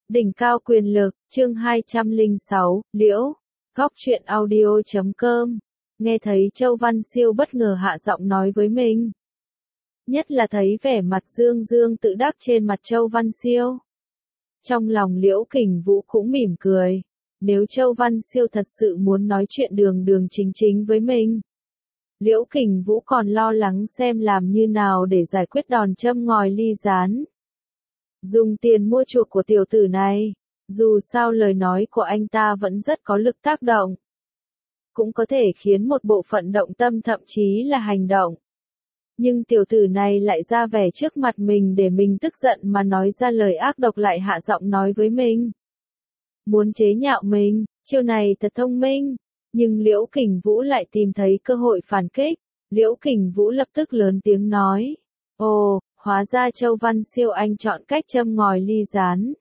Đỉnh cao quyền lực, chương 206, Liễu, góc truyện audio.com. Nghe thấy Châu Văn Siêu bất ngờ hạ giọng nói với mình. Nhất là thấy vẻ mặt dương dương tự đắc trên mặt Châu Văn Siêu. Trong lòng Liễu Kình Vũ cũng mỉm cười. Nếu Châu Văn Siêu thật sự muốn nói chuyện đường đường chính chính với mình, Liễu Kình Vũ còn lo lắng xem làm như nào để giải quyết đòn châm ngòi ly gián. Dùng tiền mua chuộc của tiểu tử này, dù sao lời nói của anh ta vẫn rất có lực tác động. Cũng có thể khiến một bộ phận động tâm thậm chí là hành động. Nhưng tiểu tử này lại ra vẻ trước mặt mình để mình tức giận mà nói ra lời ác độc, lại hạ giọng nói với mình. Muốn chế nhạo mình, chiêu này thật thông minh. Nhưng Liễu Kình Vũ lại tìm thấy cơ hội phản kích. Liễu Kình Vũ lập tức lớn tiếng nói. Ồ, hóa ra Châu Văn Siêu anh chọn cách châm ngòi ly gián.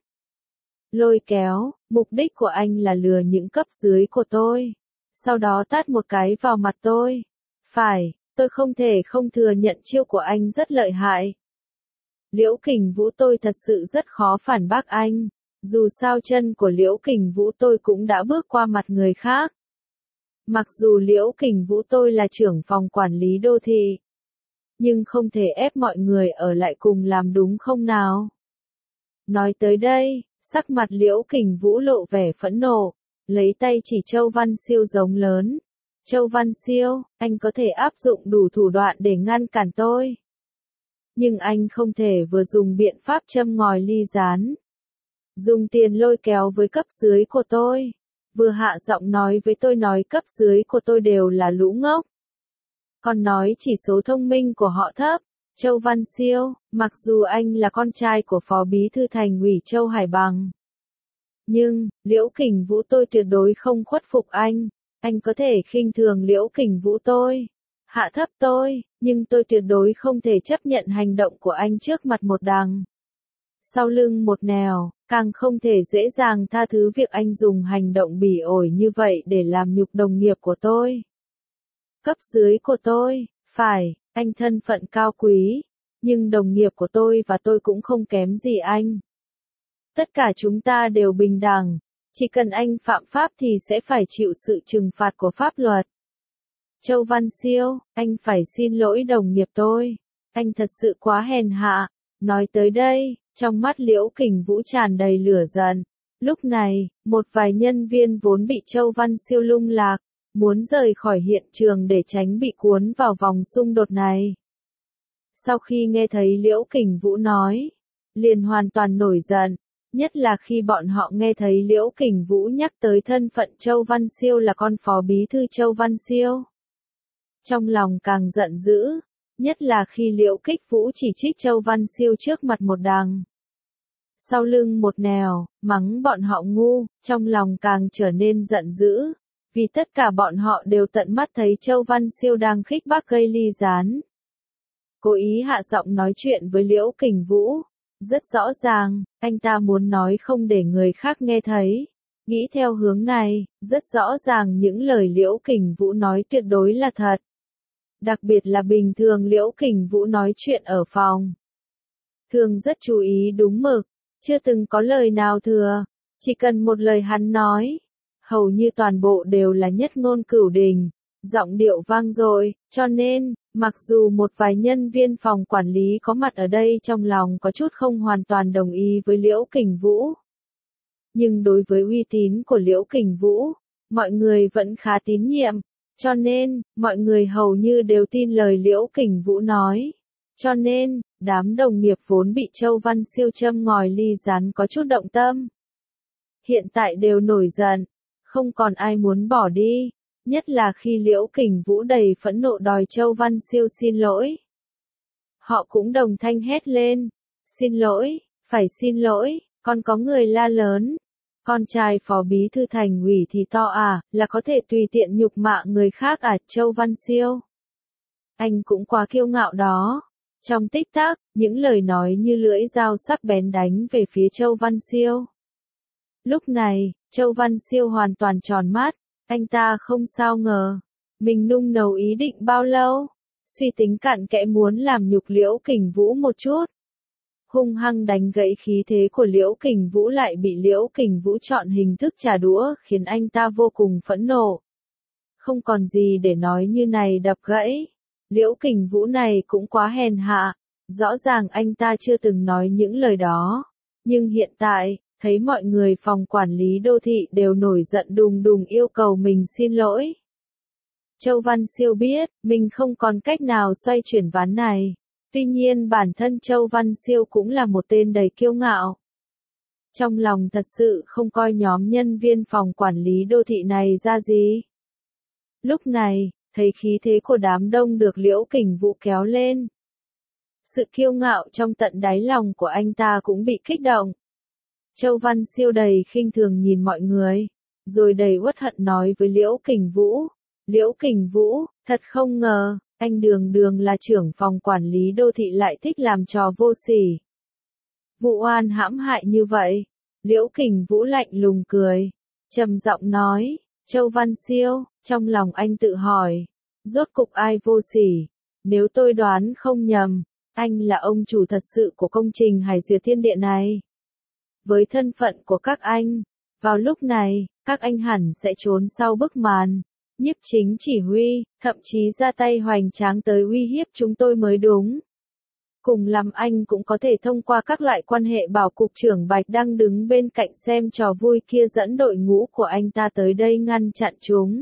Lôi kéo, mục đích của anh là lừa những cấp dưới của tôi. Sau đó tát một cái vào mặt tôi. Phải, tôi không thể không thừa nhận chiêu của anh rất lợi hại. Liễu Kình Vũ, tôi thật sự rất khó phản bác anh. Dù sao chân của Liễu Kình Vũ tôi cũng đã bước qua mặt người khác. Mặc dù Liễu Kình Vũ tôi là trưởng phòng quản lý đô thị, nhưng không thể ép mọi người ở lại cùng làm, đúng không nào? Nói tới đây, sắc mặt Liễu Kình Vũ lộ vẻ phẫn nộ, lấy tay chỉ Châu Văn Siêu giống lớn. Châu Văn Siêu, anh có thể áp dụng đủ thủ đoạn để ngăn cản tôi. Nhưng anh không thể vừa dùng biện pháp châm ngòi ly gián, dùng tiền lôi kéo với cấp dưới của tôi, vừa hạ giọng nói với tôi nói cấp dưới của tôi đều là lũ ngốc. Còn nói chỉ số thông minh của họ thấp. Châu Văn Siêu, mặc dù anh là con trai của Phó Bí thư Thành ủy Châu Hải Bằng, nhưng, Liễu Kình Vũ tôi tuyệt đối không khuất phục anh. Anh có thể khinh thường Liễu Kình Vũ tôi, hạ thấp tôi, nhưng tôi tuyệt đối không thể chấp nhận hành động của anh trước mặt một đằng, sau lưng một nẻo, càng không thể dễ dàng tha thứ việc anh dùng hành động bỉ ổi như vậy để làm nhục đồng nghiệp của tôi. Cấp dưới của tôi, phải, anh thân phận cao quý, nhưng đồng nghiệp của tôi và tôi cũng không kém gì anh. Tất cả chúng ta đều bình đẳng, chỉ cần anh phạm pháp thì sẽ phải chịu sự trừng phạt của pháp luật. Châu Văn Siêu, anh phải xin lỗi đồng nghiệp tôi, anh thật sự quá hèn hạ. Nói tới đây, trong mắt Liễu Kình Vũ tràn đầy lửa giận. Lúc này, một vài nhân viên vốn bị Châu Văn Siêu lung lạc, muốn rời khỏi hiện trường để tránh bị cuốn vào vòng xung đột này. Sau khi nghe thấy Liễu Kình Vũ nói, liền hoàn toàn nổi giận, nhất là khi bọn họ nghe thấy Liễu Kình Vũ nhắc tới thân phận Châu Văn Siêu là con phó bí thư Châu Văn Siêu. Trong lòng càng giận dữ, nhất là khi Liễu Kích Vũ chỉ trích Châu Văn Siêu trước mặt một đằng, sau lưng một nẻo, mắng bọn họ ngu, trong lòng càng trở nên giận dữ. Vì tất cả bọn họ đều tận mắt thấy Châu Văn Siêu đang khích bác gây ly gián. Cố ý hạ giọng nói chuyện với Liễu Kình Vũ. Rất rõ ràng, anh ta muốn nói không để người khác nghe thấy. Nghĩ theo hướng này, rất rõ ràng những lời Liễu Kình Vũ nói tuyệt đối là thật. Đặc biệt là bình thường Liễu Kình Vũ nói chuyện ở phòng, thường rất chú ý đúng mực, chưa từng có lời nào thừa. Chỉ cần một lời hắn nói, hầu như toàn bộ đều là nhất ngôn cửu đình, giọng điệu vang dội, cho nên, mặc dù một vài nhân viên phòng quản lý có mặt ở đây trong lòng có chút không hoàn toàn đồng ý với Liễu Kình Vũ, nhưng đối với uy tín của Liễu Kình Vũ, mọi người vẫn khá tín nhiệm, cho nên, mọi người hầu như đều tin lời Liễu Kình Vũ nói. Cho nên, đám đồng nghiệp vốn bị Châu Văn Siêu châm ngòi ly gián có chút động tâm, hiện tại đều nổi giận. Không còn ai muốn bỏ đi, nhất là khi Liễu Kình Vũ đầy phẫn nộ đòi Châu Văn Siêu xin lỗi. Họ cũng đồng thanh hét lên, xin lỗi, phải xin lỗi, còn có người la lớn. Con trai Phó Bí thư Thành ủy thì to à, là có thể tùy tiện nhục mạ người khác à, Châu Văn Siêu. Anh cũng quá kiêu ngạo đó. Trong tích tắc, những lời nói như lưỡi dao sắc bén đánh về phía Châu Văn Siêu. Lúc này, Châu Văn Siêu hoàn toàn tròn mắt, anh ta không sao ngờ. Mình nung nấu ý định bao lâu, suy tính cặn kẽ muốn làm nhục Liễu Kình Vũ một chút. hung hăng đánh gãy khí thế của Liễu Kình Vũ, lại bị Liễu Kình Vũ chọn hình thức trả đũa, khiến anh ta vô cùng phẫn nộ. Không còn gì để nói, như này đập gãy. Liễu Kình Vũ này cũng quá hèn hạ. Rõ ràng anh ta chưa từng nói những lời đó. Nhưng hiện tại, thấy mọi người phòng quản lý đô thị đều nổi giận đùng đùng yêu cầu mình xin lỗi. Châu Văn Siêu biết, mình không còn cách nào xoay chuyển ván này. Tuy nhiên bản thân Châu Văn Siêu cũng là một tên đầy kiêu ngạo. Trong lòng thật sự không coi nhóm nhân viên phòng quản lý đô thị này ra gì. Lúc này, thấy khí thế của đám đông được Liễu Kình Vũ kéo lên. Sự kiêu ngạo trong tận đáy lòng của anh ta cũng bị kích động. Châu Văn Siêu đầy khinh thường nhìn mọi người, rồi đầy uất hận nói với Liễu Kình Vũ. Liễu Kình Vũ, thật không ngờ, anh đường đường là trưởng phòng quản lý đô thị lại thích làm trò vô sỉ. Vụ oan hãm hại như vậy. Liễu Kình Vũ lạnh lùng cười, trầm giọng nói, Châu Văn Siêu, trong lòng anh tự hỏi, rốt cục ai vô sỉ? Nếu tôi đoán không nhầm, anh là ông chủ thật sự của công trình Hải Duyệt Thiên Địa này. Với thân phận của các anh, vào lúc này, các anh hẳn sẽ trốn sau bức màn, nhiếp chính chỉ huy, thậm chí ra tay hoành tráng tới uy hiếp chúng tôi mới đúng. Cùng lắm anh cũng có thể thông qua các loại quan hệ bảo cục trưởng Bạch đang đứng bên cạnh xem trò vui kia dẫn đội ngũ của anh ta tới đây ngăn chặn chúng.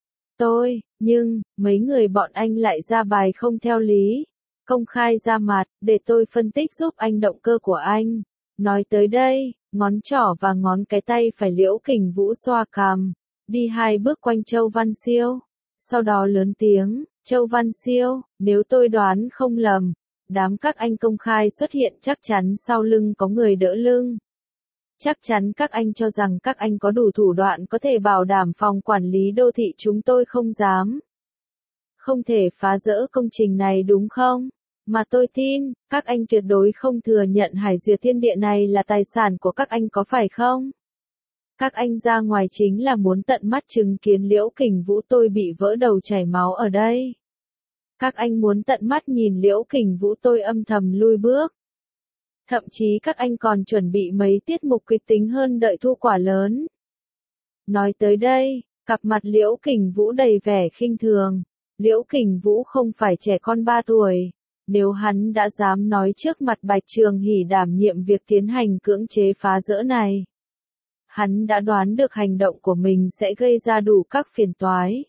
Nhưng, mấy người bọn anh lại ra bài không theo lý. Công khai ra mặt, để tôi phân tích giúp anh động cơ của anh. Nói tới đây, ngón trỏ và ngón cái tay phải Liễu Kình Vũ xoa cằm, đi 2 bước quanh Châu Văn Siêu. Sau đó lớn tiếng, Châu Văn Siêu, nếu tôi đoán không lầm, đám các anh công khai xuất hiện chắc chắn sau lưng có người đỡ lưng. Chắc chắn các anh cho rằng các anh có đủ thủ đoạn có thể bảo đảm phòng quản lý đô thị chúng tôi không dám. Không thể phá rỡ công trình này đúng không? Mà tôi tin, các anh tuyệt đối không thừa nhận Hải Duyệt Thiên Địa này là tài sản của các anh có phải không? Các anh ra ngoài chính là muốn tận mắt chứng kiến Liễu Kình Vũ tôi bị vỡ đầu chảy máu ở đây. Các anh muốn tận mắt nhìn Liễu Kình Vũ tôi âm thầm lui bước. Thậm chí các anh còn chuẩn bị mấy tiết mục kịch tính hơn đợi thu quả lớn. Nói tới đây, cặp mặt Liễu Kình Vũ đầy vẻ khinh thường. Liễu Kình Vũ không phải trẻ con 3 tuổi. Nếu hắn đã dám nói trước mặt Bạch Trường Hỷ đảm nhiệm việc tiến hành cưỡng chế phá rỡ này, hắn đã đoán được hành động của mình sẽ gây ra đủ các phiền toái.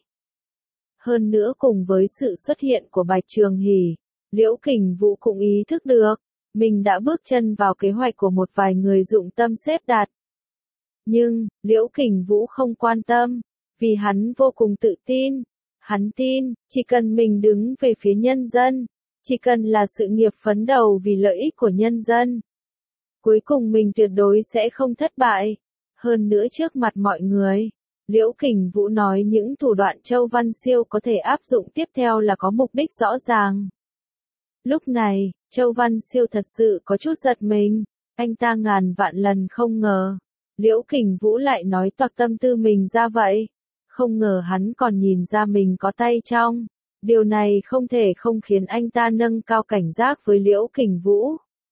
Hơn nữa cùng với sự xuất hiện của Bạch Trường Hỷ, Liễu Kình Vũ cũng ý thức được, mình đã bước chân vào kế hoạch của một vài người dụng tâm xếp đặt. Nhưng, Liễu Kình Vũ không quan tâm, vì hắn vô cùng tự tin. Hắn tin, chỉ cần mình đứng về phía nhân dân, chỉ cần là sự nghiệp phấn đấu vì lợi ích của nhân dân, cuối cùng mình tuyệt đối sẽ không thất bại. Hơn nữa trước mặt mọi người, Liễu Kình Vũ nói những thủ đoạn Châu Văn Siêu có thể áp dụng tiếp theo là có mục đích rõ ràng. Lúc này, Châu Văn Siêu thật sự có chút giật mình, anh ta ngàn vạn lần không ngờ, Liễu Kình Vũ lại nói toạc tâm tư mình ra vậy. Không ngờ hắn còn nhìn ra mình có tay trong. Điều này không thể không khiến anh ta nâng cao cảnh giác với Liễu Kình Vũ.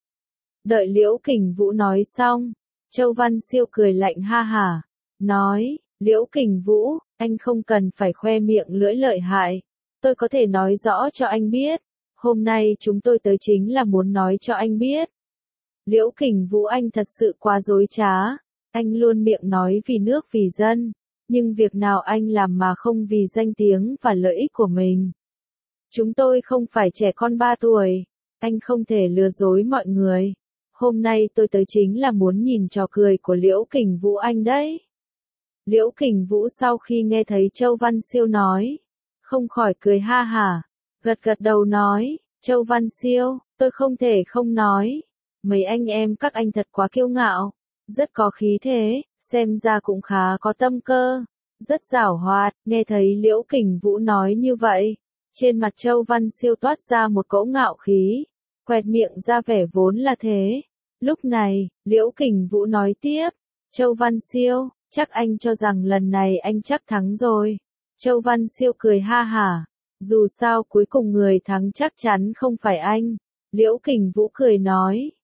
Đợi Liễu Kình Vũ nói xong, Châu Văn Siêu cười lạnh ha hả, nói, Liễu Kình Vũ, anh không cần phải khoe miệng lưỡi lợi hại. Tôi có thể nói rõ cho anh biết, hôm nay chúng tôi tới chính là muốn nói cho anh biết. Liễu Kình Vũ anh thật sự quá dối trá, anh luôn miệng nói vì nước vì dân. Nhưng việc nào anh làm mà không vì danh tiếng và lợi ích của mình. Chúng tôi không phải trẻ con 3 tuổi. Anh không thể lừa dối mọi người. Hôm nay tôi tới chính là muốn nhìn trò cười của Liễu Kình Vũ anh đấy. Liễu Kình Vũ sau khi nghe thấy Châu Văn Siêu nói, không khỏi cười ha hả, gật gật đầu nói, Châu Văn Siêu, tôi không thể không nói. Mấy anh em các anh thật quá kiêu ngạo, rất có khí thế, xem ra cũng khá có tâm cơ, rất giảo hoạt. Nghe thấy Liễu Kình Vũ nói như vậy, trên mặt Châu Văn Siêu toát ra một cỗ ngạo khí, quẹt miệng ra vẻ vốn là thế. Lúc này, Liễu Kình Vũ nói tiếp, Châu Văn Siêu, chắc anh cho rằng lần này anh chắc thắng rồi. Châu Văn Siêu cười ha hả, dù sao cuối cùng người thắng chắc chắn không phải anh. Liễu Kình Vũ cười nói,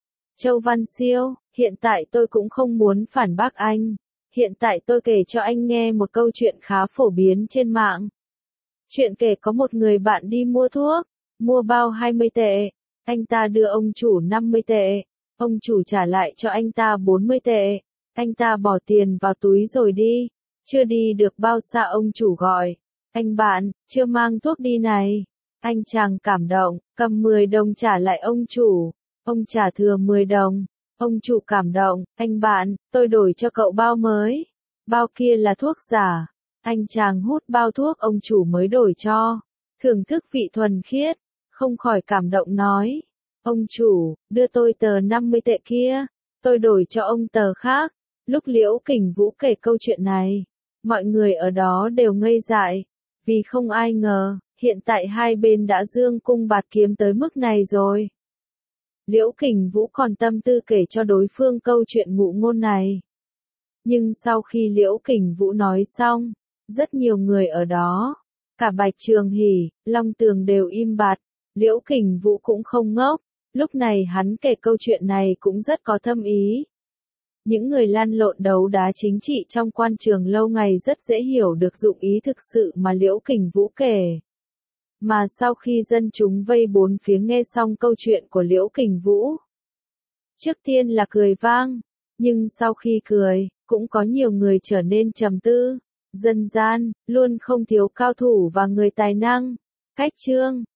Châu Văn Siêu, hiện tại tôi cũng không muốn phản bác anh. Hiện tại tôi kể cho anh nghe một câu chuyện khá phổ biến trên mạng. Chuyện kể có một người bạn đi mua thuốc, mua bao 20 tệ. Anh ta đưa ông chủ 50 tệ. Ông chủ trả lại cho anh ta 40 tệ. Anh ta bỏ tiền vào túi rồi đi. Chưa đi được bao xa ông chủ gọi. Anh bạn, chưa mang thuốc đi này. Anh chàng cảm động, cầm 10 đồng trả lại ông chủ. Ông trả thừa 10 đồng. Ông chủ cảm động, anh bạn, tôi đổi cho cậu bao mới. Bao kia là thuốc giả. Anh chàng hút bao thuốc ông chủ mới đổi cho. Thưởng thức vị thuần khiết, không khỏi cảm động nói. Ông chủ, đưa tôi tờ 50 tệ kia. Tôi đổi cho ông tờ khác. Lúc Liễu Kình Vũ kể câu chuyện này, mọi người ở đó đều ngây dại. Vì không ai ngờ, hiện tại hai bên đã dương cung bạt kiếm tới mức này rồi. Liễu Kình Vũ còn tâm tư kể cho đối phương câu chuyện ngụ ngôn này. Nhưng sau khi Liễu Kình Vũ nói xong, rất nhiều người ở đó, cả Bạch Trường Hỉ, Long Tường đều im bặt. Liễu Kình Vũ cũng không ngốc, lúc này hắn kể câu chuyện này cũng rất có thâm ý. Những người lăn lộn đấu đá chính trị trong quan trường lâu ngày rất dễ hiểu được dụng ý thực sự mà Liễu Kình Vũ kể. Mà sau khi dân chúng vây bốn phía nghe xong câu chuyện của Liễu Kình Vũ, trước tiên là cười vang, nhưng sau khi cười, cũng có nhiều người trở nên trầm tư. Dân gian, luôn không thiếu cao thủ và người tài năng. Cách chương